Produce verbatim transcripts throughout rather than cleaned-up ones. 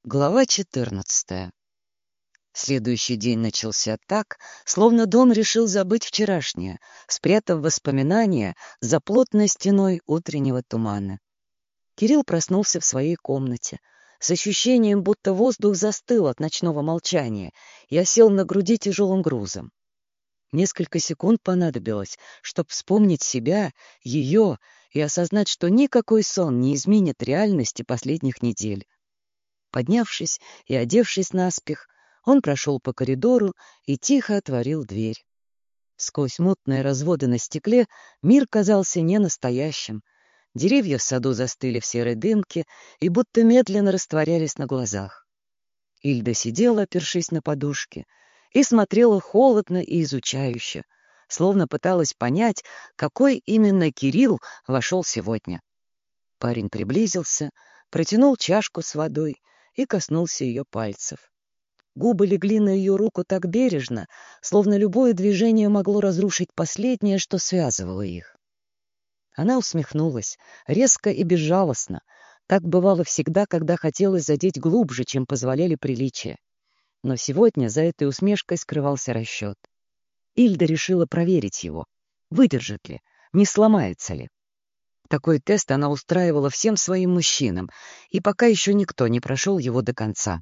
Глава четырнадцатая. Следующий день начался так, словно дом решил забыть вчерашнее, спрятав воспоминания за плотной стеной утреннего тумана. Кирилл проснулся в своей комнате с ощущением, будто воздух застыл от ночного молчания и осел на груди тяжелым грузом. Несколько секунд понадобилось, чтобы вспомнить себя, ее и осознать, что никакой сон не изменит реальности последних недель. Поднявшись и одевшись наспех, он прошел по коридору и тихо отворил дверь. Сквозь мутные разводы на стекле мир казался ненастоящим. Деревья в саду застыли в серой дымке и будто медленно растворялись на глазах. Ильда сидела, опершись на подушке, и смотрела холодно и изучающе, словно пыталась понять, какой именно Кирилл вошел сегодня. Парень приблизился, протянул чашку с водой и коснулся ее пальцев. Губы легли на ее руку так бережно, словно любое движение могло разрушить последнее, что связывало их. Она усмехнулась, резко и безжалостно. Так бывало всегда, когда хотелось задеть глубже, чем позволяли приличия. Но сегодня за этой усмешкой скрывался расчет. Ильда решила проверить его, выдержит ли, не сломается ли. Такой тест она устраивала всем своим мужчинам, и пока еще никто не прошел его до конца.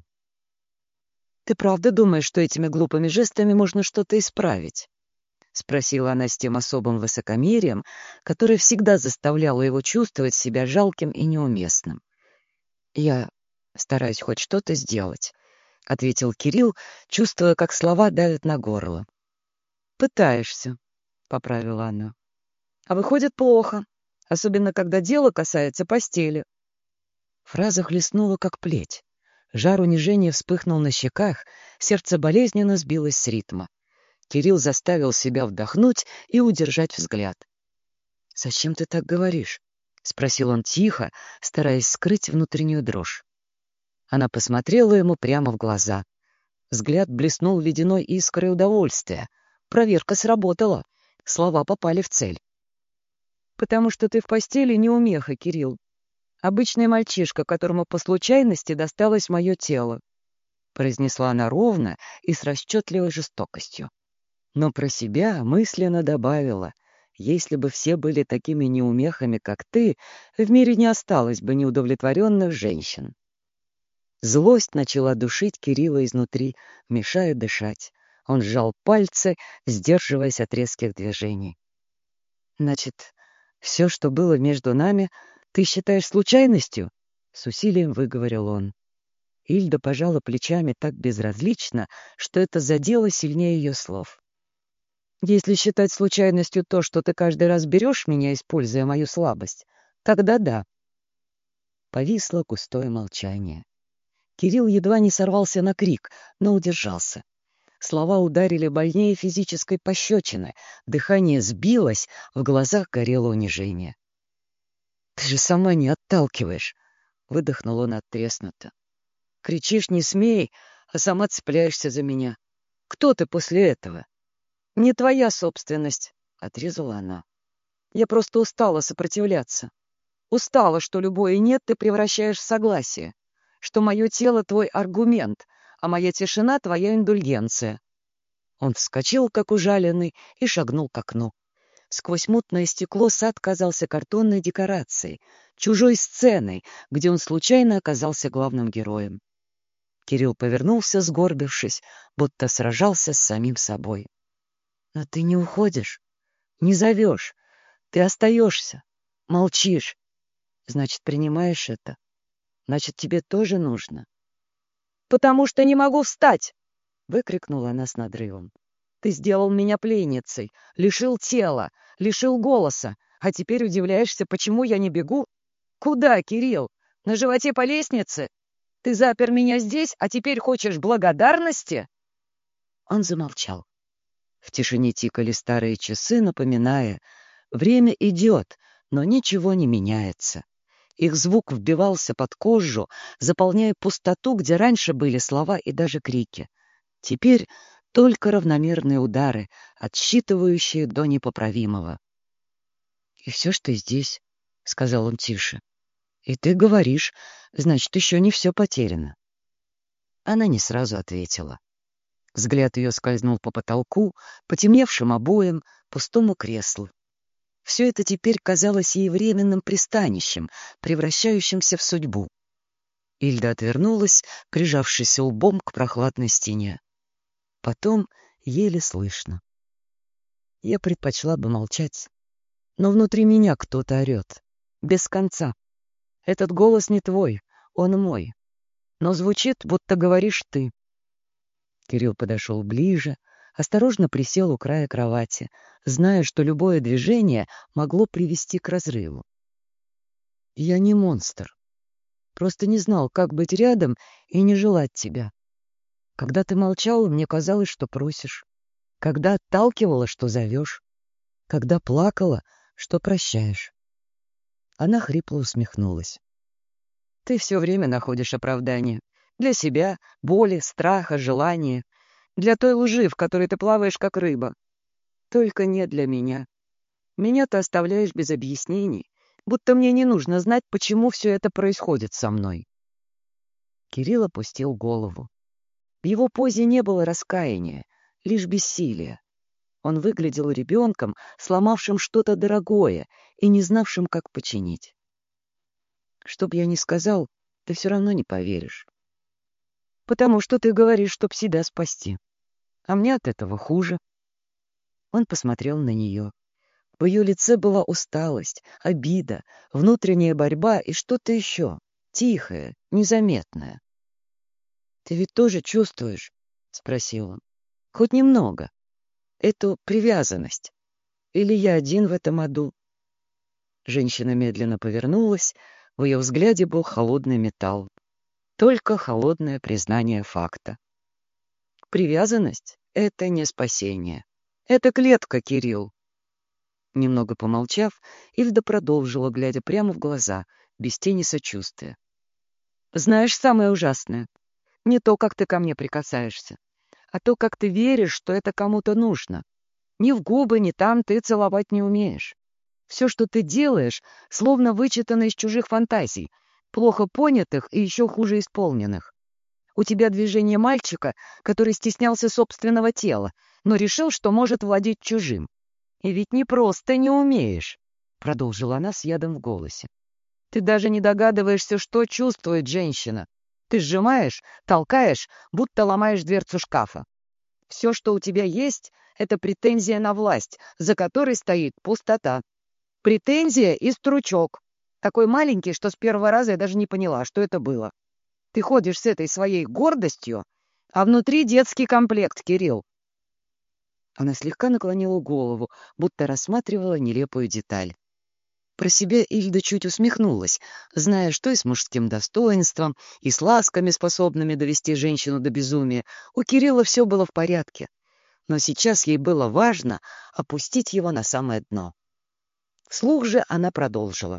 «Ты правда думаешь, что этими глупыми жестами можно что-то исправить?» — спросила она с тем особым высокомерием, которое всегда заставляло его чувствовать себя жалким и неуместным. «Я стараюсь хоть что-то сделать», — ответил Кирилл, чувствуя, как слова давят на горло. «Пытаешься», — поправила она. «А выходит плохо, особенно когда дело касается постели». Фраза хлестнула, как плеть. Жар унижения вспыхнул на щеках, сердце болезненно сбилось с ритма. Кирилл заставил себя вдохнуть и удержать взгляд. «Зачем ты так говоришь?» — спросил он тихо, стараясь скрыть внутреннюю дрожь. Она посмотрела ему прямо в глаза. Взгляд блеснул ледяной искрой удовольствия. Проверка сработала. Слова попали в цель. «Потому что ты в постели неумеха, Кирилл. Обычный мальчишка, которому по случайности досталось мое тело», — произнесла она ровно и с расчетливой жестокостью. Но про себя мысленно добавила: если бы все были такими неумехами, как ты, в мире не осталось бы неудовлетворенных женщин. Злость начала душить Кирилла изнутри, мешая дышать. Он сжал пальцы, сдерживаясь от резких движений. «Значит, все, что было между нами, ты считаешь случайностью?» — с усилием выговорил он. Ильда пожала плечами так безразлично, что это задело сильнее ее слов. «Если считать случайностью то, что ты каждый раз берешь меня, используя мою слабость, тогда да». Повисло густое молчание. Кирилл едва не сорвался на крик, но удержался. Слова ударили больнее физической пощечины, дыхание сбилось, в глазах горело унижение. «Ты же сама не отталкиваешь!» — выдохнул он оттреснуто. «Кричишь «не смей», а сама цепляешься за меня. Кто ты после этого?» «Не твоя собственность», — отрезала она. «Я просто устала сопротивляться. Устала, что любое «нет» ты превращаешь в согласие, что мое тело — твой аргумент, а моя тишина — твоя индульгенция». Он вскочил, как ужаленный, и шагнул к окну. Сквозь мутное стекло сад казался картонной декорацией, чужой сценой, где он случайно оказался главным героем. Кирилл повернулся, сгорбившись, будто сражался с самим собой. «Но ты не уходишь, не зовешь, ты остаешься, молчишь. Значит, принимаешь это. Значит, тебе тоже нужно». «Потому что не могу встать!» — выкрикнула она с надрывом. «Ты сделал меня пленницей, лишил тела, лишил голоса, а теперь удивляешься, почему я не бегу? Куда, Кирилл? На животе по лестнице? Ты запер меня здесь, а теперь хочешь благодарности?» Он замолчал. В тишине тикали старые часы, напоминая: время идет, но ничего не меняется. Их звук вбивался под кожу, заполняя пустоту, где раньше были слова и даже крики. Теперь только равномерные удары, отсчитывающие до непоправимого. «И все, что здесь», — сказал он тише. «И ты говоришь, значит, еще не все потеряно». Она не сразу ответила. Взгляд ее скользнул по потолку, потемневшим обоям, пустому креслу. Все это теперь казалось ей временным пристанищем, превращающимся в судьбу. Ильда отвернулась, прижавшись лбом к прохладной стене. Потом еле слышно. Я предпочла бы молчать, но внутри меня кто-то орет. Без конца. Этот голос не твой, он мой. Но звучит, будто говоришь ты. Кирилл подошел ближе, осторожно присел у края кровати, зная, что любое движение могло привести к разрыву. Я не монстр. Просто не знал, как быть рядом и не желать тебя. Когда ты молчал, мне казалось, что просишь. Когда отталкивала, что зовешь. Когда плакала, что прощаешь. Она хрипло усмехнулась. Ты все время находишь оправдание. Для себя, боли, страха, желания. Для той лжи, в которой ты плаваешь, как рыба. Только не для меня. Меня ты оставляешь без объяснений, будто мне не нужно знать, почему все это происходит со мной. Кирилл опустил голову. В его позе не было раскаяния, лишь бессилие. Он выглядел ребенком, сломавшим что-то дорогое и не знавшим, как починить. Что б я ни сказал, ты все равно не поверишь. Потому что ты говоришь, чтоб себя спасти. А мне от этого хуже. Он посмотрел на нее. В ее лице была усталость, обида, внутренняя борьба и что-то еще, тихое, незаметное. — Ты ведь тоже чувствуешь? — спросил он. — Хоть немного. Эту привязанность. Или я один в этом аду? Женщина медленно повернулась, в ее взгляде был холодный металл. Только холодное признание факта. Привязанность — это не спасение. Это клетка, Кирилл. Немного помолчав, Ильда продолжила, глядя прямо в глаза, без тени сочувствия. Знаешь, самое ужасное? Не то, как ты ко мне прикасаешься, а то, как ты веришь, что это кому-то нужно. Ни в губы, ни там ты целовать не умеешь. Все, что ты делаешь, словно вычитано из чужих фантазий, плохо понятых и еще хуже исполненных. У тебя движение мальчика, который стеснялся собственного тела, но решил, что может владеть чужим. И ведь не просто не умеешь, — продолжила она с ядом в голосе. Ты даже не догадываешься, что чувствует женщина. Ты сжимаешь, толкаешь, будто ломаешь дверцу шкафа. Все, что у тебя есть, — это претензия на власть, за которой стоит пустота. Претензия и стручок. Такой маленький, что с первого раза я даже не поняла, что это было. Ты ходишь с этой своей гордостью, а внутри детский комплект, Кирилл. Она слегка наклонила голову, будто рассматривала нелепую деталь. Про себя Ильда чуть усмехнулась, зная, что и с мужским достоинством, и с ласками, способными довести женщину до безумия, у Кирилла все было в порядке. Но сейчас ей было важно опустить его на самое дно. Вслух же она продолжила.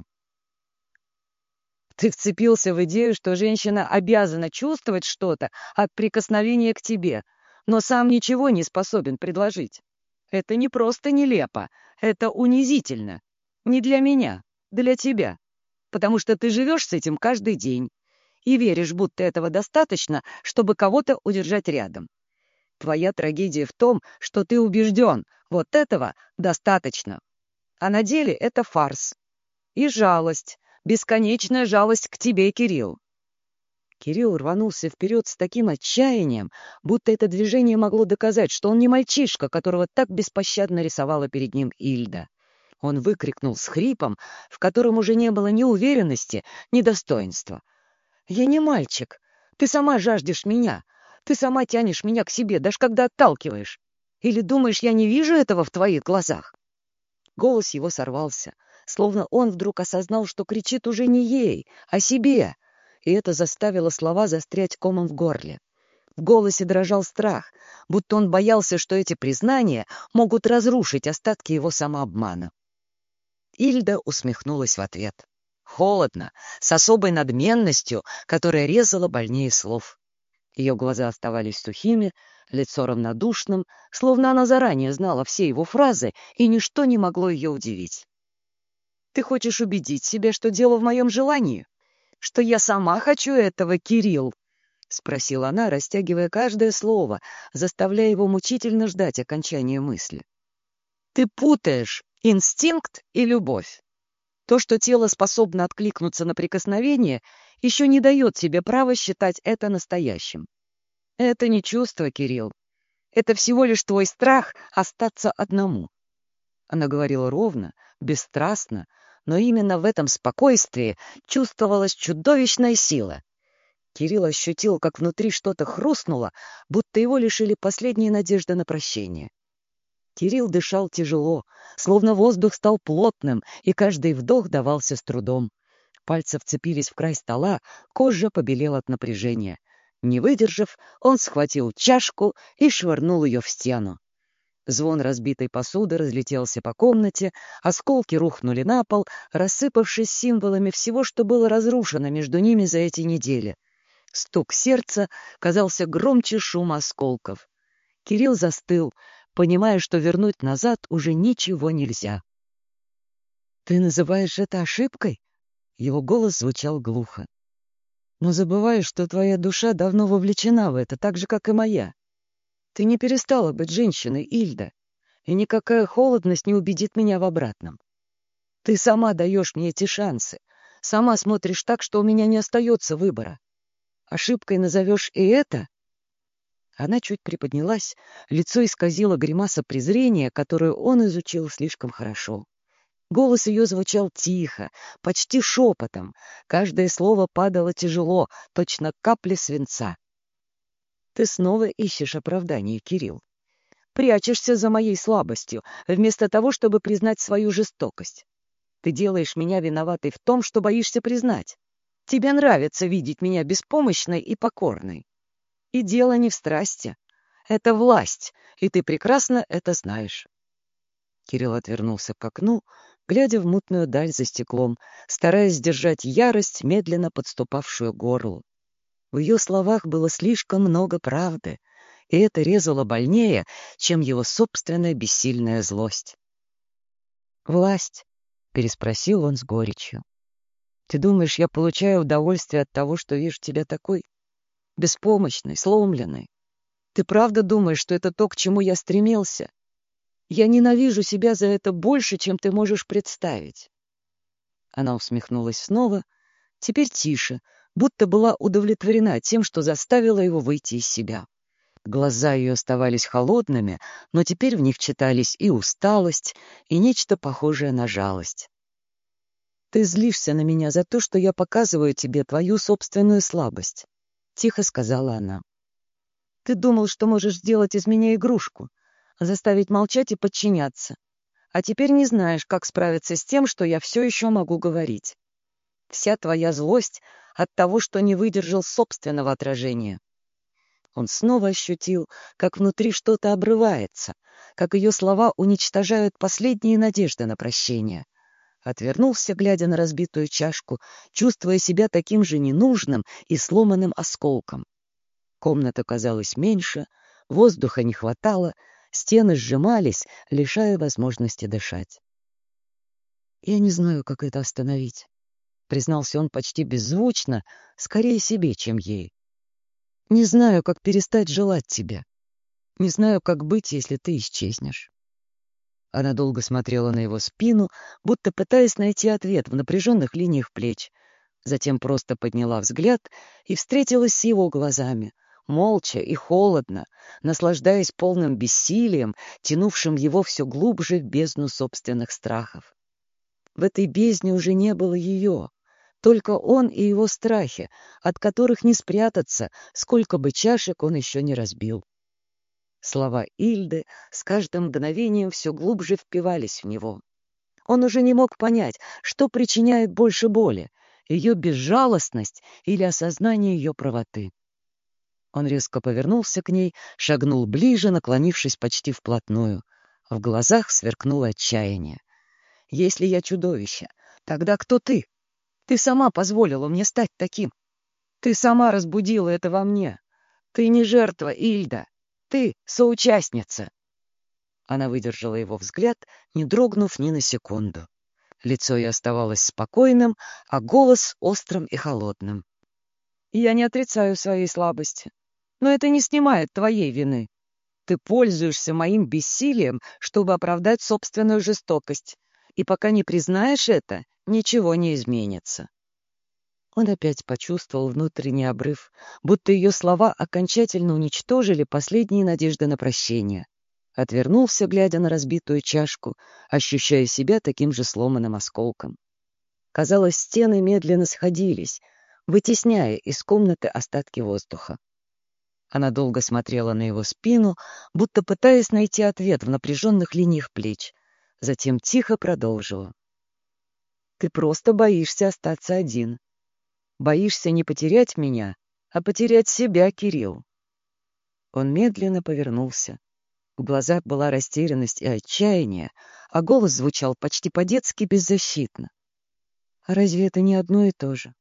Ты вцепился в идею, что женщина обязана чувствовать что-то от прикосновения к тебе, но сам ничего не способен предложить. Это не просто нелепо, это унизительно. Не для меня, для тебя. Потому что ты живешь с этим каждый день и веришь, будто этого достаточно, чтобы кого-то удержать рядом. Твоя трагедия в том, что ты убежден, вот этого достаточно. А на деле это фарс. И жалость, бесконечная жалость к тебе, Кирилл. Кирилл рванулся вперед с таким отчаянием, будто это движение могло доказать, что он не мальчишка, которого так беспощадно рисовала перед ним Ильда. Он выкрикнул с хрипом, в котором уже не было ни уверенности, ни достоинства. «Я не мальчик. Ты сама жаждешь меня. Ты сама тянешь меня к себе, даже когда отталкиваешь. Или думаешь, я не вижу этого в твоих глазах?» Голос его сорвался, словно он вдруг осознал, что кричит уже не ей, а себе, и это заставило слова застрять комом в горле. В голосе дрожал страх, будто он боялся, что эти признания могут разрушить остатки его самообмана. Ильда усмехнулась в ответ. Холодно, с особой надменностью, которая резала больнее слов. Ее глаза оставались сухими, лицо равнодушным, словно она заранее знала все его фразы, и ничто не могло ее удивить. «Ты хочешь убедить себя, что дело в моем желании? Что я сама хочу этого, Кирилл?» — спросила она, растягивая каждое слово, заставляя его мучительно ждать окончания мысли. «Ты путаешь инстинкт и любовь. То, что тело способно откликнуться на прикосновение, еще не дает тебе права считать это настоящим. Это не чувство, Кирилл. Это всего лишь твой страх остаться одному». Она говорила ровно, бесстрастно, но именно в этом спокойствии чувствовалась чудовищная сила. Кирилл ощутил, как внутри что-то хрустнуло, будто его лишили последней надежды на прощение. Кирилл дышал тяжело, словно воздух стал плотным, и каждый вдох давался с трудом. Пальцы вцепились в край стола, кожа побелела от напряжения. Не выдержав, он схватил чашку и швырнул ее в стену. Звон разбитой посуды разлетелся по комнате, осколки рухнули на пол, рассыпавшись символами всего, что было разрушено между ними за эти недели. Стук сердца казался громче шума осколков. Кирилл застыл, понимая, что вернуть назад уже ничего нельзя. «Ты называешь это ошибкой?» Его голос звучал глухо. «Но забываешь, что твоя душа давно вовлечена в это, так же, как и моя. Ты не перестала быть женщиной, Ильда, и никакая холодность не убедит меня в обратном. Ты сама даешь мне эти шансы, сама смотришь так, что у меня не остается выбора. Ошибкой назовешь и это?» Она чуть приподнялась, лицо исказило гримаса презрения, которую он изучил слишком хорошо. Голос ее звучал тихо, почти шепотом. Каждое слово падало тяжело, точно капли свинца. «Ты снова ищешь оправдание, Кирилл. Прячешься за моей слабостью, вместо того, чтобы признать свою жестокость. Ты делаешь меня виноватой в том, что боишься признать. Тебе нравится видеть меня беспомощной и покорной. И дело не в страсти. Это власть, и ты прекрасно это знаешь». Кирилл отвернулся к окну, глядя в мутную даль за стеклом, стараясь сдержать ярость, медленно подступавшую к горлу. В ее словах было слишком много правды, и это резало больнее, чем его собственная бессильная злость. «Власть?» — переспросил он с горечью. «Ты думаешь, я получаю удовольствие от того, что вижу тебя такой? Беспомощной, сломленной? Ты правда думаешь, что это то, к чему я стремился? Я ненавижу себя за это больше, чем ты можешь представить». Она усмехнулась снова, теперь тише, будто была удовлетворена тем, что заставила его выйти из себя. Глаза ее оставались холодными, но теперь в них читались и усталость, и нечто похожее на жалость. «Ты злишься на меня за то, что я показываю тебе твою собственную слабость», — тихо сказала она. «Ты думал, что можешь сделать из меня игрушку, заставить молчать и подчиняться. А теперь не знаешь, как справиться с тем, что я все еще могу говорить. Вся твоя злость от того, что не выдержал собственного отражения». Он снова ощутил, как внутри что-то обрывается, как ее слова уничтожают последние надежды на прощение. Отвернулся, глядя на разбитую чашку, чувствуя себя таким же ненужным и сломанным осколком. Комната казалась меньше, воздуха не хватало, стены сжимались, лишая возможности дышать. «Я не знаю, как это остановить», — признался он почти беззвучно, скорее себе, чем ей. «Не знаю, как перестать желать тебя. Не знаю, как быть, если ты исчезнешь». Она долго смотрела на его спину, будто пытаясь найти ответ в напряженных линиях плеч. Затем просто подняла взгляд и встретилась с его глазами, молча и холодно, наслаждаясь полным бессилием, тянувшим его все глубже в бездну собственных страхов. В этой бездне уже не было ее, только он и его страхи, от которых не спрятаться, сколько бы чашек он еще не разбил. Слова Ильды с каждым мгновением все глубже впивались в него. Он уже не мог понять, что причиняет больше боли — ее безжалостность или осознание ее правоты. Он резко повернулся к ней, шагнул ближе, наклонившись почти вплотную. В глазах сверкнуло отчаяние. «Если я чудовище, тогда кто ты? Ты сама позволила мне стать таким. Ты сама разбудила это во мне. Ты не жертва, Ильда. Ты соучастница». Она выдержала его взгляд, не дрогнув ни на секунду. Лицо ее оставалось спокойным, а голос острым и холодным. Я не отрицаю своей слабости, но это не снимает твоей вины. Ты пользуешься моим бессилием, чтобы оправдать собственную жестокость, и пока не признаешь это, ничего не изменится». Он опять почувствовал внутренний обрыв, будто ее слова окончательно уничтожили последние надежды на прощение. Отвернулся, глядя на разбитую чашку, ощущая себя таким же сломанным осколком. Казалось, стены медленно сходились, вытесняя из комнаты остатки воздуха. Она долго смотрела на его спину, будто пытаясь найти ответ в напряженных линиях плеч. Затем тихо продолжила. «Ты просто боишься остаться один. Боишься не потерять меня, а потерять себя, Кирилл». Он медленно повернулся. В глазах была растерянность и отчаяние, а голос звучал почти по-детски беззащитно. «А разве это не одно и то же?»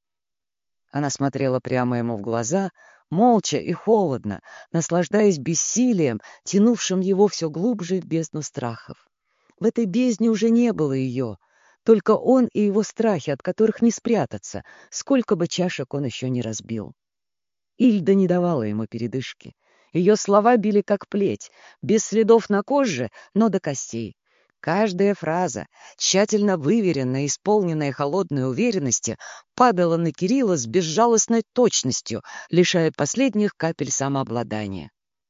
Она смотрела прямо ему в глаза, молча и холодно, наслаждаясь бессилием, тянувшим его все глубже в бездну страхов. В этой бездне уже не было ее, только он и его страхи, от которых не спрятаться, сколько бы чашек он еще не разбил. Ильда не давала ему передышки. Ее слова били как плеть, без следов на коже, но до костей. Каждая фраза, тщательно выверенная, исполненная холодной уверенности, падала на Кирилла с безжалостной точностью, лишая последних капель самообладания.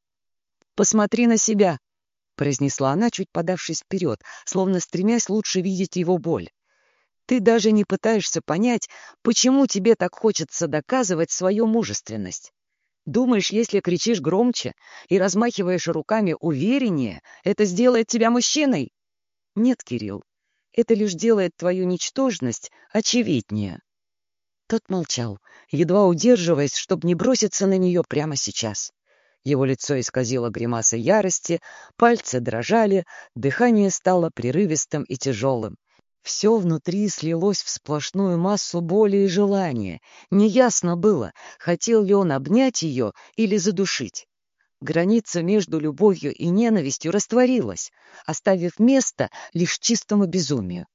«Посмотри на себя», — произнесла она, чуть подавшись вперед, словно стремясь лучше видеть его боль. «Ты даже не пытаешься понять, почему тебе так хочется доказывать свою мужественность. Думаешь, если кричишь громче и размахиваешь руками увереннее, это сделает тебя мужчиной? Нет, Кирилл, это лишь делает твою ничтожность очевиднее». Тот молчал, едва удерживаясь, чтобы не броситься на нее прямо сейчас. Его лицо исказило гримаса ярости, пальцы дрожали, дыхание стало прерывистым и тяжелым. Все внутри слилось в сплошную массу боли и желания. Неясно было, хотел ли он обнять ее или задушить. Граница между любовью и ненавистью растворилась, оставив место лишь чистому безумию.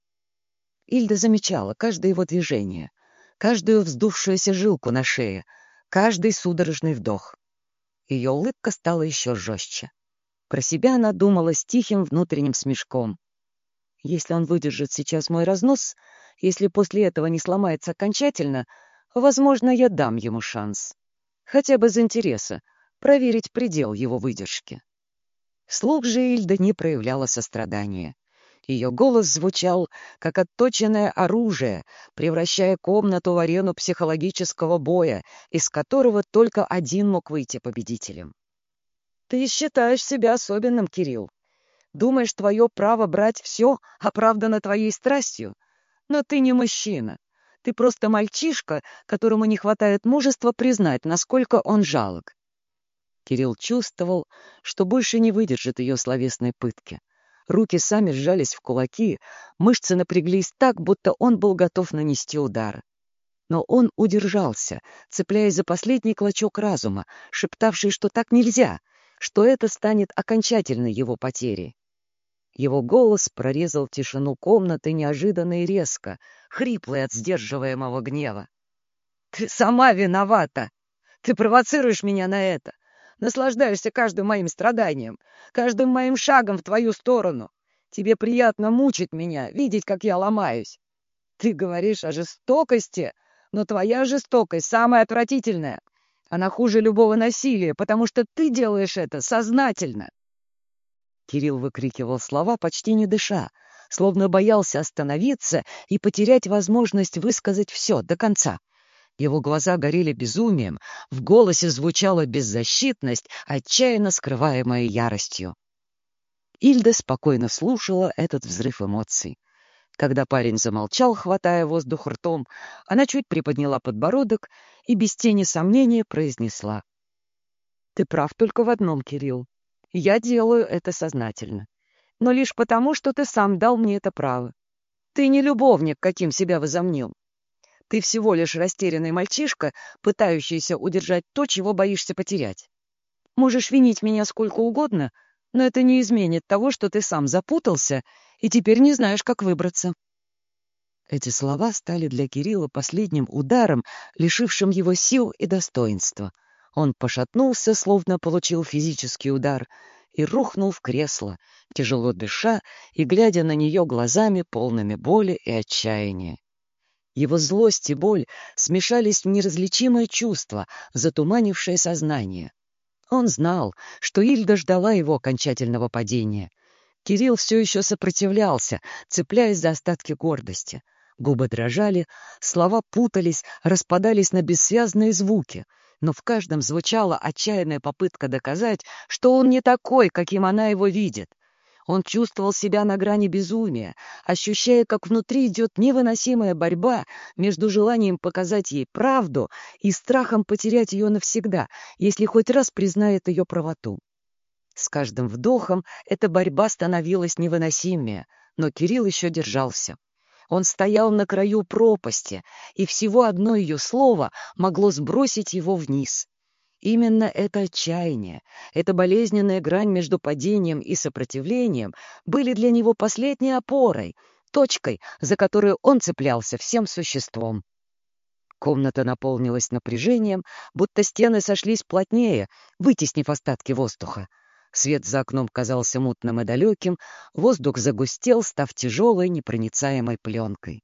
Ильда замечала каждое его движение, каждую вздувшуюся жилку на шее, каждый судорожный вдох. Ее улыбка стала еще жестче. Про себя она думала с тихим внутренним смешком. Если он выдержит сейчас мой разнос, если после этого не сломается окончательно, возможно, я дам ему шанс. Хотя бы из интереса проверить предел его выдержки. Вслух же Ильда не проявляла сострадания. Ее голос звучал, как отточенное оружие, превращая комнату в арену психологического боя, из которого только один мог выйти победителем. «Ты считаешь себя особенным, Кирилл. Думаешь, твое право брать все оправдано твоей страстью? Но ты не мужчина. Ты просто мальчишка, которому не хватает мужества признать, насколько он жалок». Кирилл чувствовал, что больше не выдержит ее словесной пытки. Руки сами сжались в кулаки, мышцы напряглись так, будто он был готов нанести удар. Но он удержался, цепляясь за последний клочок разума, шептавший, что так нельзя, что это станет окончательной его потерей. Его голос прорезал тишину комнаты неожиданно и резко, хриплый от сдерживаемого гнева. «Ты сама виновата! Ты провоцируешь меня на это! Наслаждаешься каждым моим страданием, каждым моим шагом в твою сторону. Тебе приятно мучить меня, видеть, как я ломаюсь. Ты говоришь о жестокости, но твоя жестокость самая отвратительная. Она хуже любого насилия, потому что ты делаешь это сознательно». Кирилл выкрикивал слова, почти не дыша, словно боялся остановиться и потерять возможность высказать все до конца. Его глаза горели безумием, в голосе звучала беззащитность, отчаянно скрываемая яростью. Ильда спокойно слушала этот взрыв эмоций. Когда парень замолчал, хватая воздух ртом, она чуть приподняла подбородок и без тени сомнения произнесла: «Ты прав только в одном, Кирилл. Я делаю это сознательно. Но лишь потому, что ты сам дал мне это право. Ты не любовник, каким себя возомнил. Ты всего лишь растерянный мальчишка, пытающийся удержать то, чего боишься потерять. Можешь винить меня сколько угодно, но это не изменит того, что ты сам запутался и теперь не знаешь, как выбраться». Эти слова стали для Кирилла последним ударом, лишившим его сил и достоинства. Он пошатнулся, словно получил физический удар, и рухнул в кресло, тяжело дыша и глядя на нее глазами, полными боли и отчаяния. Его злость и боль смешались в неразличимое чувство, затуманившее сознание. Он знал, что Ильда ждала его окончательного падения. Кирилл все еще сопротивлялся, цепляясь за остатки гордости. Губы дрожали, слова путались, распадались на бессвязные звуки, но в каждом звучала отчаянная попытка доказать, что он не такой, каким она его видит. Он чувствовал себя на грани безумия, ощущая, как внутри идет невыносимая борьба между желанием показать ей правду и страхом потерять ее навсегда, если хоть раз признает ее правоту. С каждым вдохом эта борьба становилась невыносимее, но Кирилл еще держался. Он стоял на краю пропасти, и всего одно ее слово могло сбросить его вниз. Именно это отчаяние, эта болезненная грань между падением и сопротивлением были для него последней опорой, точкой, за которую он цеплялся всем существом. Комната наполнилась напряжением, будто стены сошлись плотнее, вытеснив остатки воздуха. Свет за окном казался мутным и далеким, воздух загустел, став тяжелой, непроницаемой пленкой.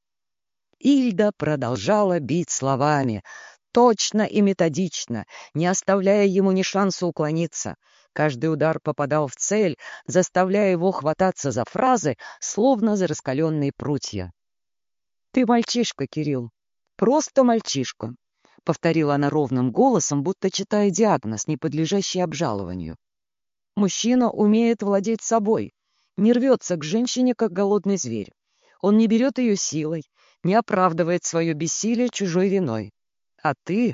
Ильда продолжала бить словами, точно и методично, не оставляя ему ни шанса уклониться. Каждый удар попадал в цель, заставляя его хвататься за фразы, словно за раскаленные прутья. «Ты мальчишка, Кирилл, просто мальчишка», — повторила она ровным голосом, будто читая диагноз, не подлежащий обжалованию. «Мужчина умеет владеть собой, не рвется к женщине, как голодный зверь. Он не берет ее силой, не оправдывает свое бессилие чужой виной. А ты,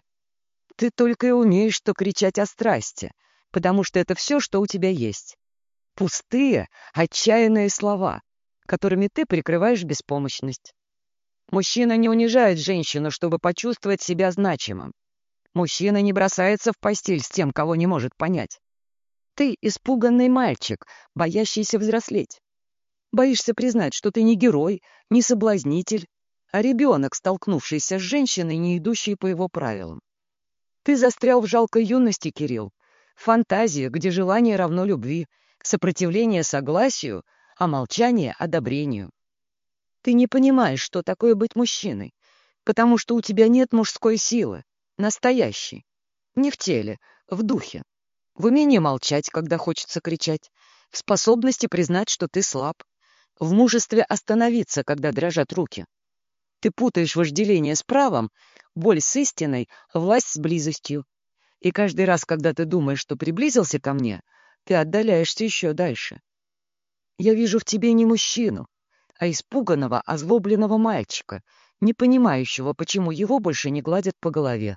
ты только и умеешь что кричать о страсти, потому что это все, что у тебя есть. Пустые, отчаянные слова, которыми ты прикрываешь беспомощность. Мужчина не унижает женщину, чтобы почувствовать себя значимым. Мужчина не бросается в постель с тем, кого не может понять. Ты испуганный мальчик, боящийся взрослеть. Боишься признать, что ты не герой, не соблазнитель, а ребенок, столкнувшийся с женщиной, не идущей по его правилам. Ты застрял в жалкой юности, Кирилл, фантазии, где желание равно любви, сопротивление согласию, а молчание — одобрению. Ты не понимаешь, что такое быть мужчиной, потому что у тебя нет мужской силы, настоящей, не в теле, в духе, в умении молчать, когда хочется кричать, в способности признать, что ты слаб, в мужестве остановиться, когда дрожат руки. Ты путаешь вожделение с правом, боль с истиной, власть с близостью. И каждый раз, когда ты думаешь, что приблизился ко мне, ты отдаляешься еще дальше. Я вижу в тебе не мужчину, а испуганного, озлобленного мальчика, не понимающего, почему его больше не гладят по голове.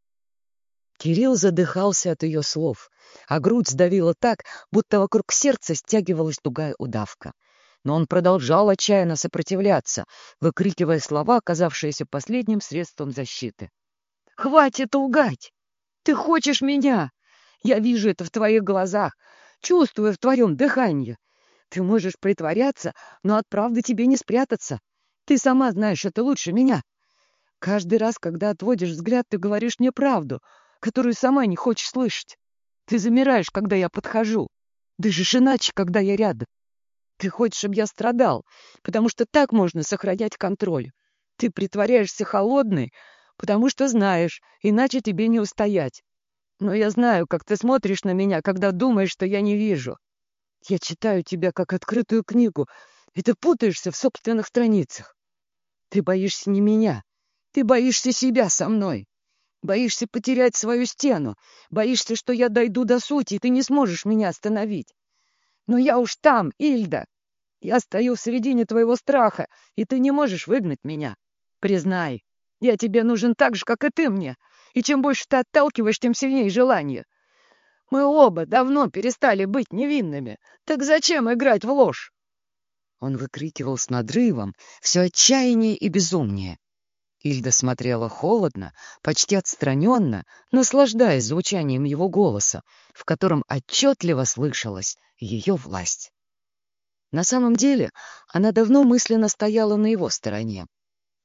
Кирилл задыхался от ее слов, а грудь сдавила так, будто вокруг сердца стягивалась тугая удавка. Но он продолжал отчаянно сопротивляться, выкрикивая слова, оказавшиеся последним средством защиты. «Хватит лгать! Ты хочешь меня! Я вижу это в твоих глазах, чувствую в твоем дыхании. Ты можешь притворяться, но от правды тебе не спрятаться. Ты сама знаешь это лучше меня. Каждый раз, когда отводишь взгляд, ты говоришь мне правду, которую сама не хочешь слышать. Ты замираешь, когда я подхожу, дышишь иначе, когда я рядом. Ты хочешь, чтобы я страдал, потому что так можно сохранять контроль. Ты притворяешься холодной, потому что знаешь, иначе тебе не устоять. Но я знаю, как ты смотришь на меня, когда думаешь, что я не вижу. Я читаю тебя как открытую книгу, и ты путаешься в собственных страницах. Ты боишься не меня, ты боишься себя со мной. Боишься потерять свою стену, боишься, что я дойду до сути, и ты не сможешь меня остановить. Но я уж там, Ильда. Я стою в середине твоего страха, и ты не можешь выгнать меня. Признай, я тебе нужен так же, как и ты мне. И чем больше ты отталкиваешь, тем сильнее желание. Мы оба давно перестали быть невинными. Так зачем играть в ложь?» Он выкрикивал с надрывом, все отчаяннее и безумнее. Ильда смотрела холодно, почти отстраненно, наслаждаясь звучанием его голоса, в котором отчетливо слышалась ее власть. На самом деле она давно мысленно стояла на его стороне.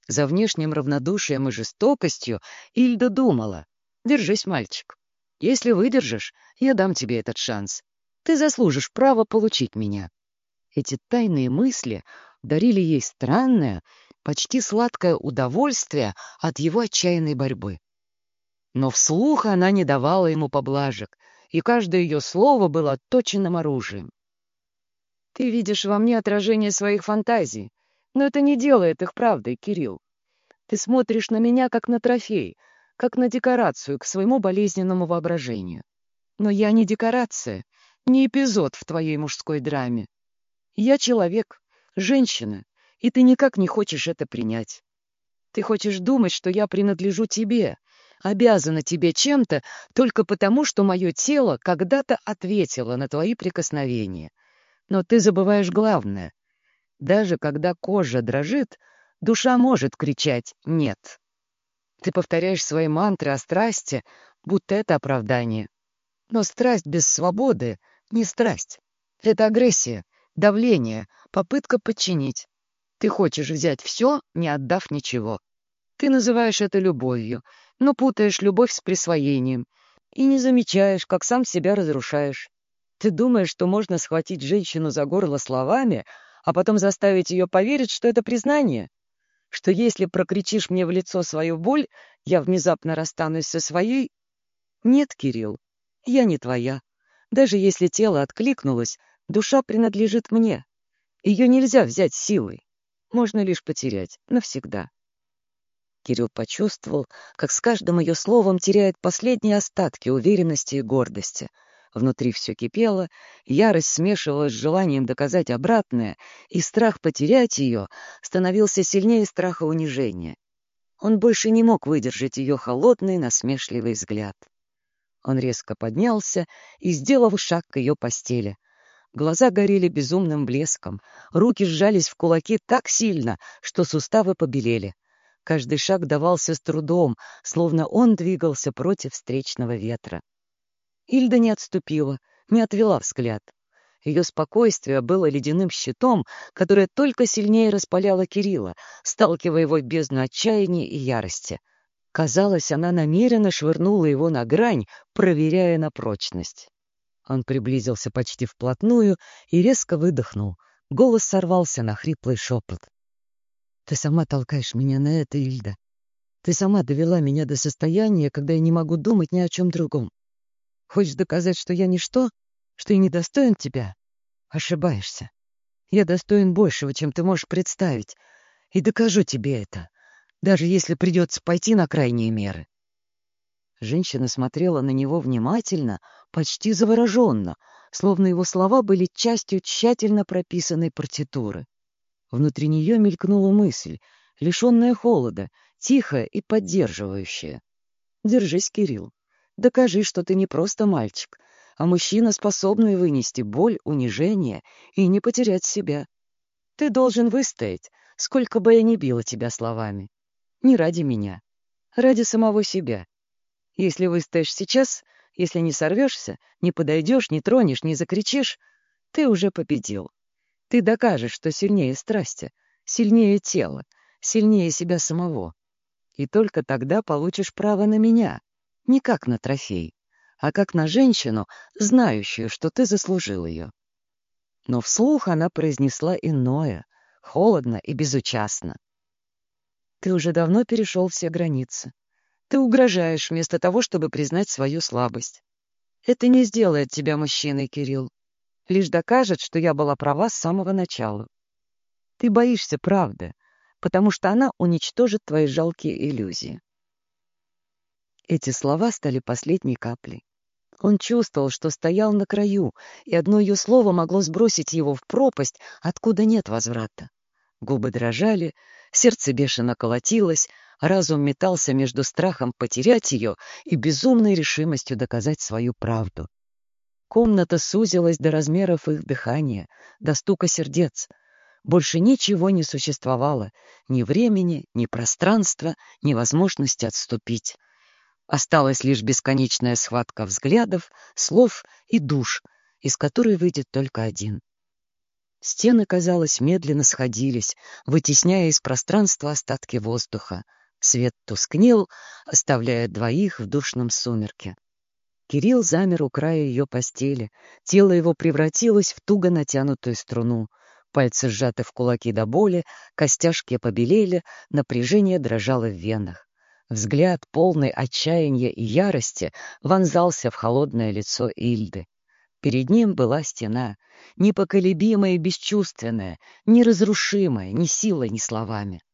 За внешним равнодушием и жестокостью Ильда думала: «Держись, мальчик. Если выдержишь, я дам тебе этот шанс. Ты заслужишь право получить меня». Эти тайные мысли дарили ей странное, почти сладкое удовольствие от его отчаянной борьбы. Но вслух она не давала ему поблажек, и каждое ее слово было отточенным оружием. «Ты видишь во мне отражение своих фантазий, но это не делает их правдой, Кирилл. Ты смотришь на меня как на трофей, как на декорацию к своему болезненному воображению. Но я не декорация, не эпизод в твоей мужской драме. Я человек, женщина, и ты никак не хочешь это принять. Ты хочешь думать, что я принадлежу тебе, обязана тебе чем-то только потому, что мое тело когда-то ответило на твои прикосновения. Но ты забываешь главное. Даже когда кожа дрожит, душа может кричать «нет». Ты повторяешь свои мантры о страсти, будто это оправдание. Но страсть без свободы — не страсть. Это агрессия, давление, попытка подчинить. Ты хочешь взять все, не отдав ничего. Ты называешь это любовью, но путаешь любовь с присвоением и не замечаешь, как сам себя разрушаешь. Ты думаешь, что можно схватить женщину за горло словами, а потом заставить ее поверить, что это признание? Что если прокричишь мне в лицо свою боль, я внезапно расстанусь со своей? Нет, Кирилл, я не твоя. Даже если тело откликнулось, душа принадлежит мне. Ее нельзя взять силой. Можно лишь потерять навсегда. Кирилл почувствовал, как с каждым ее словом теряет последние остатки уверенности и гордости. Внутри все кипело, ярость смешивалась с желанием доказать обратное, и страх потерять ее становился сильнее страха унижения. Он больше не мог выдержать ее холодный, насмешливый взгляд. Он резко поднялся и сделал шаг к ее постели. Глаза горели безумным блеском, руки сжались в кулаки так сильно, что суставы побелели. Каждый шаг давался с трудом, словно он двигался против встречного ветра. Ильда не отступила, не отвела взгляд. Ее спокойствие было ледяным щитом, которое только сильнее распаляло Кирилла, сталкивая его в бездну отчаяния и ярости. Казалось, она намеренно швырнула его на грань, проверяя на прочность. Он приблизился почти вплотную и резко выдохнул. Голос сорвался на хриплый шепот. «Ты сама толкаешь меня на это, Ильда. Ты сама довела меня до состояния, когда я не могу думать ни о чем другом. Хочешь доказать, что я ничто, что я недостоин тебя? Ошибаешься. Я достоин большего, чем ты можешь представить, и докажу тебе это, даже если придется пойти на крайние меры». Женщина смотрела на него внимательно, почти завороженно, словно его слова были частью тщательно прописанной партитуры. Внутри нее мелькнула мысль, лишенная холода, тихая и поддерживающая. «Держись, Кирилл. Докажи, что ты не просто мальчик, а мужчина, способный вынести боль, унижение и не потерять себя. Ты должен выстоять, сколько бы я ни била тебя словами. Не ради меня, ради самого себя. Если выстоишь сейчас, если не сорвешься, не подойдешь, не тронешь, не закричишь, ты уже победил. Ты докажешь, что сильнее страсти, сильнее тела, сильнее себя самого. И только тогда получишь право на меня, не как на трофей, а как на женщину, знающую, что ты заслужил ее». Но вслух она произнесла иное, холодно и безучастно. «Ты уже давно перешел все границы. Ты угрожаешь вместо того, чтобы признать свою слабость. Это не сделает тебя мужчиной, Кирилл. Лишь докажет, что я была права с самого начала. Ты боишься правды, потому что она уничтожит твои жалкие иллюзии». Эти слова стали последней каплей. Он чувствовал, что стоял на краю, и одно ее слово могло сбросить его в пропасть, откуда нет возврата. Губы дрожали, сердце бешено колотилось, разум метался между страхом потерять ее и безумной решимостью доказать свою правду. Комната сузилась до размеров их дыхания, до стука сердец. Больше ничего не существовало, ни времени, ни пространства, ни возможности отступить. Осталась лишь бесконечная схватка взглядов, слов и душ, из которой выйдет только один. Стены, казалось, медленно сходились, вытесняя из пространства остатки воздуха. Свет тускнел, оставляя двоих в душном сумерке. Кирилл замер у края ее постели. Тело его превратилось в туго натянутую струну. Пальцы сжаты в кулаки до боли, костяшки побелели, напряжение дрожало в венах. Взгляд, полный отчаяния и ярости, вонзался в холодное лицо Ильды. Перед ним была стена, непоколебимая и бесчувственная, неразрушимая ни силой, ни словами.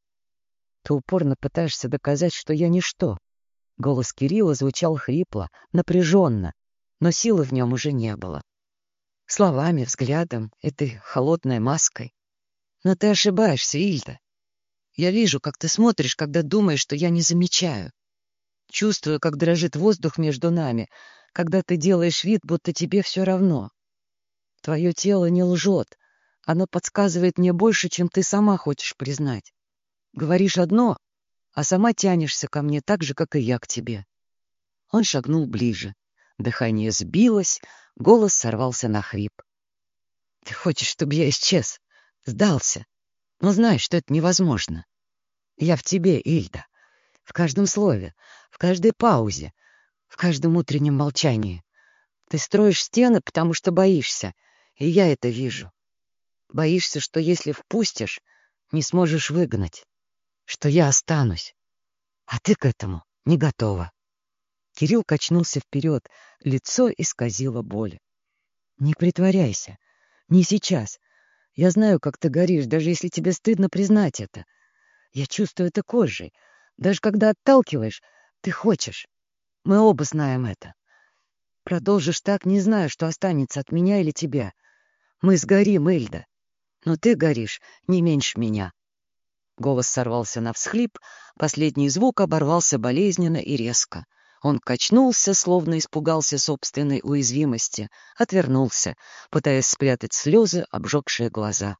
«Ты упорно пытаешься доказать, что я ничто». Голос Кирилла звучал хрипло, напряженно, но силы в нем уже не было. Словами, взглядом, этой холодной маской. Но ты ошибаешься, Ильда. Я вижу, как ты смотришь, когда думаешь, что я не замечаю. Чувствую, как дрожит воздух между нами, когда ты делаешь вид, будто тебе все равно. Твое тело не лжет. Оно подсказывает мне больше, чем ты сама хочешь признать. Говоришь одно, а сама тянешься ко мне так же, как и я к тебе. Он шагнул ближе. Дыхание сбилось, голос сорвался на хрип. Ты хочешь, чтобы я исчез? Сдался. Но знаешь, что это невозможно. Я в тебе, Ильда. В каждом слове, в каждой паузе, в каждом утреннем молчании. Ты строишь стены, потому что боишься, и я это вижу. Боишься, что если впустишь, не сможешь выгнать, что я останусь. А ты к этому не готова. Кирилл качнулся вперед, лицо исказило боль. Не притворяйся. Не сейчас. Я знаю, как ты горишь, даже если тебе стыдно признать это. Я чувствую это кожей. Даже когда отталкиваешь, ты хочешь. Мы оба знаем это. Продолжишь так, не знаю, что останется от меня или тебя. Мы сгорим, Эльда. Но ты горишь не меньше меня. Голос сорвался на всхлип, последний звук оборвался болезненно и резко. Он качнулся, словно испугался собственной уязвимости, отвернулся, пытаясь спрятать слезы, обжегшие глаза.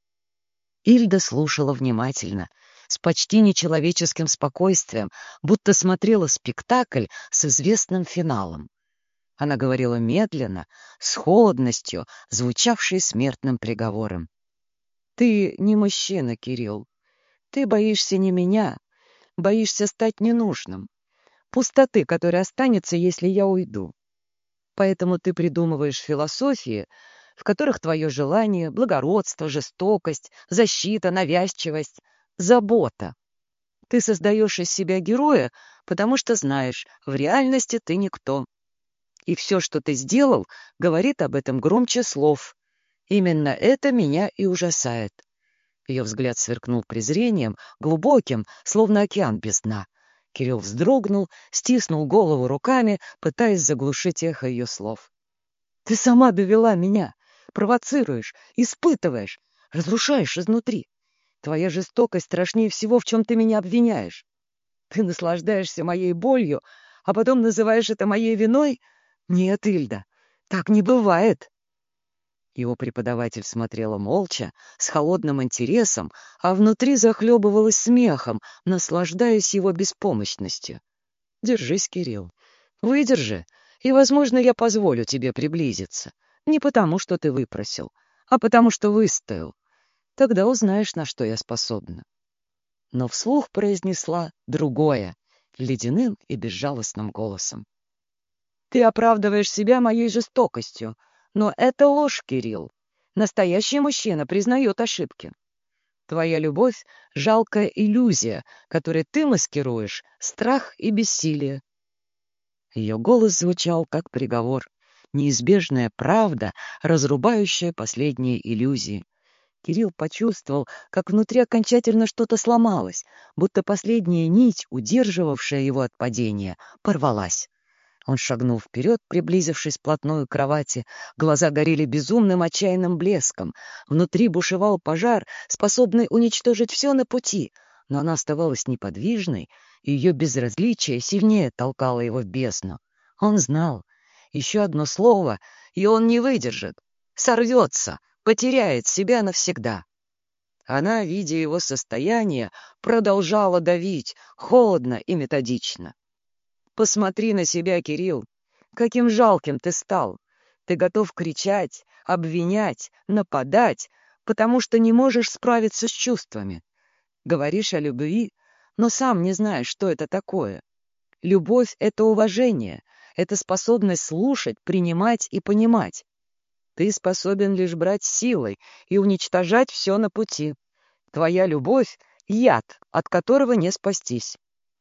Ильда слушала внимательно, с почти нечеловеческим спокойствием, будто смотрела спектакль с известным финалом. Она говорила медленно, с холодностью, звучавшей смертным приговором. «Ты не мужчина, Кирилл. Ты боишься не меня, боишься стать ненужным. Пустоты, которая останется, если я уйду. Поэтому ты придумываешь философии, в которых твое желание, благородство, жестокость, защита, навязчивость, забота. Ты создаешь из себя героя, потому что знаешь, в реальности ты никто. И все, что ты сделал, говорит об этом громче слов. Именно это меня и ужасает». Ее взгляд сверкнул презрением, глубоким, словно океан без дна. Кирилл вздрогнул, стиснул голову руками, пытаясь заглушить эхо ее слов. «Ты сама довела меня, провоцируешь, испытываешь, разрушаешь изнутри. Твоя жестокость страшнее всего, в чем ты меня обвиняешь. Ты наслаждаешься моей болью, а потом называешь это моей виной? Нет, Ильда, так не бывает». Его преподаватель смотрела молча, с холодным интересом, а внутри захлебывалась смехом, наслаждаясь его беспомощностью. «Держись, Кирилл, выдержи, и, возможно, я позволю тебе приблизиться. Не потому, что ты выпросил, а потому, что выстоял. Тогда узнаешь, на что я способна». Но вслух произнесла другое, ледяным и безжалостным голосом. «Ты оправдываешь себя моей жестокостью. Но это ложь, Кирилл. Настоящий мужчина признает ошибки. Твоя любовь — жалкая иллюзия, которой ты маскируешь страх и бессилие». Ее голос звучал как приговор, неизбежная правда, разрубающая последние иллюзии. Кирилл почувствовал, как внутри окончательно что-то сломалось, будто последняя нить, удерживавшая его от падения, порвалась. Он шагнул вперед, приблизившись вплотную к кровати. Глаза горели безумным отчаянным блеском. Внутри бушевал пожар, способный уничтожить все на пути. Но она оставалась неподвижной, и ее безразличие сильнее толкало его в бездну. Он знал. Еще одно слово, и он не выдержит. Сорвется, потеряет себя навсегда. Она, видя его состояние, продолжала давить, холодно и методично. «Посмотри на себя, Кирилл. Каким жалким ты стал. Ты готов кричать, обвинять, нападать, потому что не можешь справиться с чувствами. Говоришь о любви, но сам не знаешь, что это такое. Любовь — это уважение, это способность слушать, принимать и понимать. Ты способен лишь брать силой и уничтожать все на пути. Твоя любовь — яд, от которого не спастись.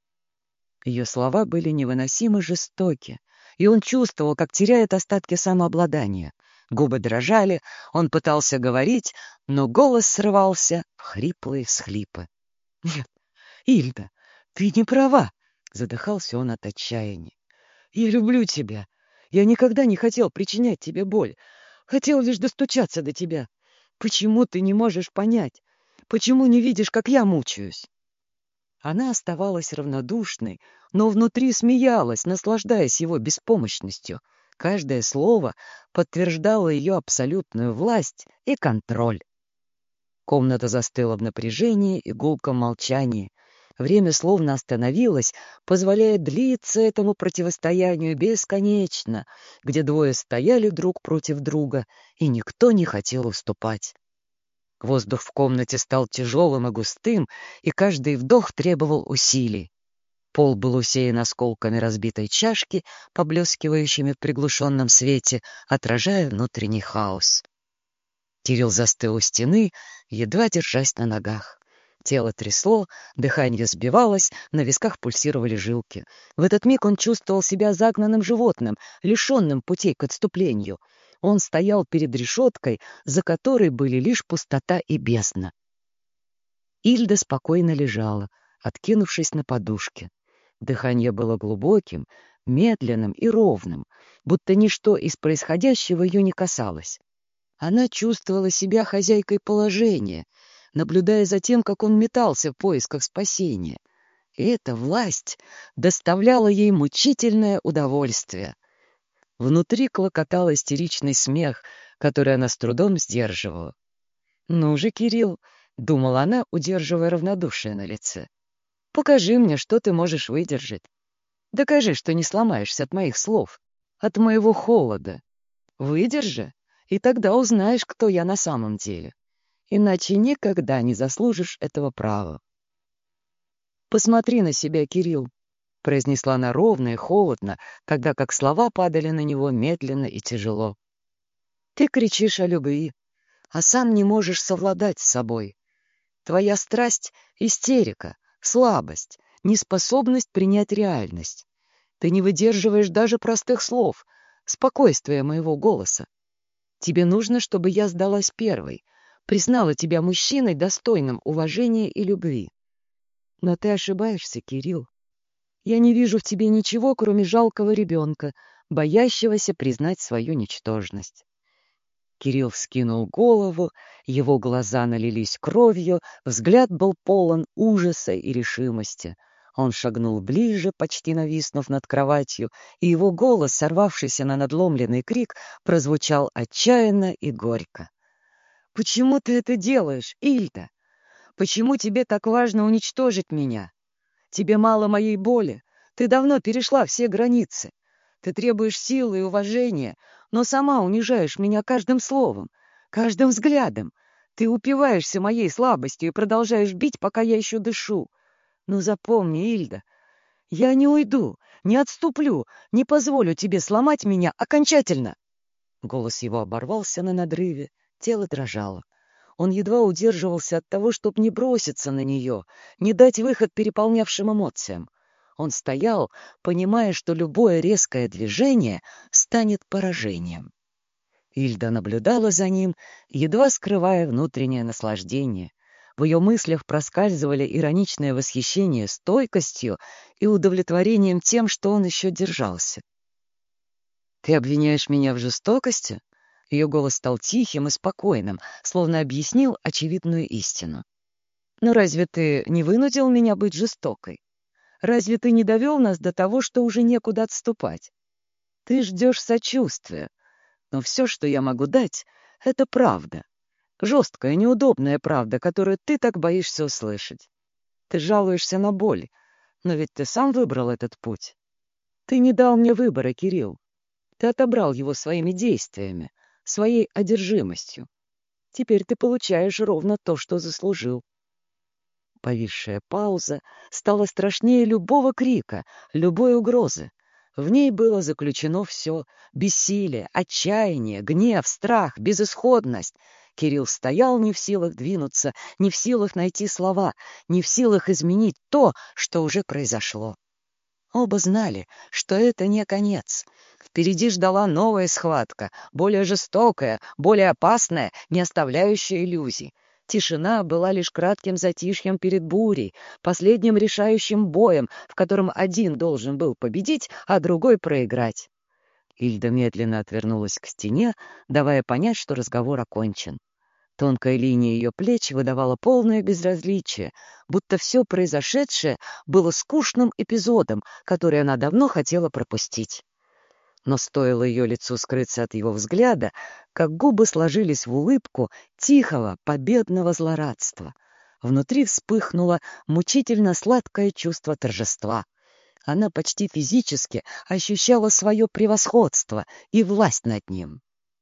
Ее слова были невыносимо жестоки, и он чувствовал, как теряет остатки самообладания. Губы дрожали, он пытался говорить, но голос срывался в хриплые всхлипы. «Нет, Ильда, ты не права!» — задыхался он от отчаяния. «Я люблю тебя. Я никогда не хотел причинять тебе боль. Хотел лишь достучаться до тебя. Почему ты не можешь понять? Почему не видишь, как я мучаюсь?» Она оставалась равнодушной, но внутри смеялась, наслаждаясь его беспомощностью. Каждое слово подтверждало ее абсолютную власть и контроль. Комната застыла в напряжении и гулком молчании. Время словно остановилось, позволяя длиться этому противостоянию бесконечно, где двое стояли друг против друга, и никто не хотел уступать. Воздух в комнате стал тяжелым и густым, и каждый вдох требовал усилий. Пол был усеян осколками разбитой чашки, поблескивающими в приглушенном свете, отражая внутренний хаос. Кирилл застыл у стены, едва держась на ногах. Тело трясло, дыхание сбивалось, на висках пульсировали жилки. В этот миг он чувствовал себя загнанным животным, лишенным путей к отступлению. Он стоял перед решеткой, за которой были лишь пустота и бездна. Ильда спокойно лежала, откинувшись на подушке. Дыхание было глубоким, медленным и ровным, будто ничто из происходящего ее не касалось. Она чувствовала себя хозяйкой положения, наблюдая за тем, как он метался в поисках спасения. И эта власть доставляла ей мучительное удовольствие. Внутри клокотал истеричный смех, который она с трудом сдерживала. «Ну же, Кирилл», — думала она, удерживая равнодушие на лице, — «покажи мне, что ты можешь выдержать. Докажи, что не сломаешься от моих слов, от моего холода. Выдержи, и тогда узнаешь, кто я на самом деле. Иначе никогда не заслужишь этого права». «Посмотри на себя, Кирилл», — произнесла она ровно и холодно, тогда как слова падали на него медленно и тяжело. «Ты кричишь о любви, а сам не можешь совладать с собой. Твоя страсть — истерика, слабость, неспособность принять реальность. Ты не выдерживаешь даже простых слов, спокойствия моего голоса. Тебе нужно, чтобы я сдалась первой, признала тебя мужчиной, достойным уважения и любви. Но ты ошибаешься, Кирилл. Я не вижу в тебе ничего, кроме жалкого ребенка, боящегося признать свою ничтожность». Кирилл вскинул голову, его глаза налились кровью, взгляд был полон ужаса и решимости. Он шагнул ближе, почти нависнув над кроватью, и его голос, сорвавшийся на надломленный крик, прозвучал отчаянно и горько. «Почему ты это делаешь, Ильда? Почему тебе так важно уничтожить меня? Тебе мало моей боли, ты давно перешла все границы. Ты требуешь силы и уважения, но сама унижаешь меня каждым словом, каждым взглядом. Ты упиваешься моей слабостью и продолжаешь бить, пока я еще дышу. Ну запомни, Ильда, я не уйду, не отступлю, не позволю тебе сломать меня окончательно». Голос его оборвался на надрыве, тело дрожало. Он едва удерживался от того, чтобы не броситься на нее, не дать выход переполнявшим эмоциям. Он стоял, понимая, что любое резкое движение станет поражением. Ильда наблюдала за ним, едва скрывая внутреннее наслаждение. В ее мыслях проскальзывали ироничное восхищение стойкостью и удовлетворением тем, что он еще держался. «Ты обвиняешь меня в жестокости?» Ее голос стал тихим и спокойным, словно объяснил очевидную истину. «Но разве ты не вынудил меня быть жестокой? Разве ты не довел нас до того, что уже некуда отступать? Ты ждешь сочувствия, но все, что я могу дать, — это правда. Жесткая, неудобная правда, которую ты так боишься услышать. Ты жалуешься на боль, но ведь ты сам выбрал этот путь. Ты не дал мне выбора, Кирилл. Ты отобрал его своими действиями, своей одержимостью. Теперь ты получаешь ровно то, что заслужил. Повисшая пауза стала страшнее любого крика, любой угрозы. В ней было заключено все — бессилие, отчаяние, гнев, страх, безысходность. Кирилл стоял не в силах двинуться, не в силах найти слова, не в силах изменить то, что уже произошло. Оба знали, что это не конец. Впереди ждала новая схватка, более жестокая, более опасная, не оставляющая иллюзий. Тишина была лишь кратким затишьем перед бурей, последним решающим боем, в котором один должен был победить, а другой проиграть. Ильда медленно отвернулась к стене, давая понять, что разговор окончен. Тонкая линия ее плеч выдавала полное безразличие, будто все произошедшее было скучным эпизодом, который она давно хотела пропустить. Но стоило ее лицу скрыться от его взгляда, как губы сложились в улыбку тихого, победного злорадства. Внутри вспыхнуло мучительно сладкое чувство торжества. Она почти физически ощущала свое превосходство и власть над ним.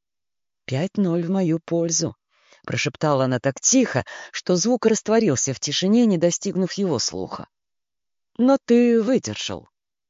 «Пять ноль в мою пользу», — прошептала она так тихо, что звук растворился в тишине, не достигнув его слуха. «Но ты выдержал».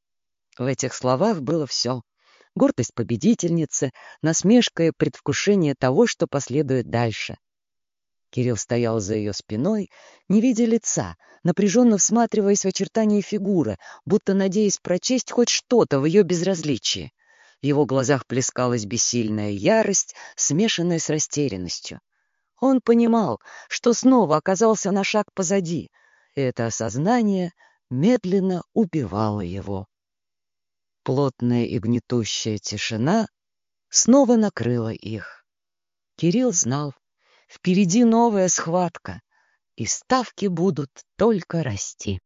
В этих словах было все. Гордость победительницы, насмешка и предвкушение того, что последует дальше. Кирилл стоял за ее спиной, не видя лица, напряженно всматриваясь в очертания фигуры, будто надеясь прочесть хоть что-то в ее безразличии. В его глазах плескалась бессильная ярость, смешанная с растерянностью. Он понимал, что снова оказался на шаг позади, и это осознание медленно убивало его. Плотная и гнетущая тишина снова накрыла их. Кирилл знал, впереди новая схватка, и ставки будут только расти.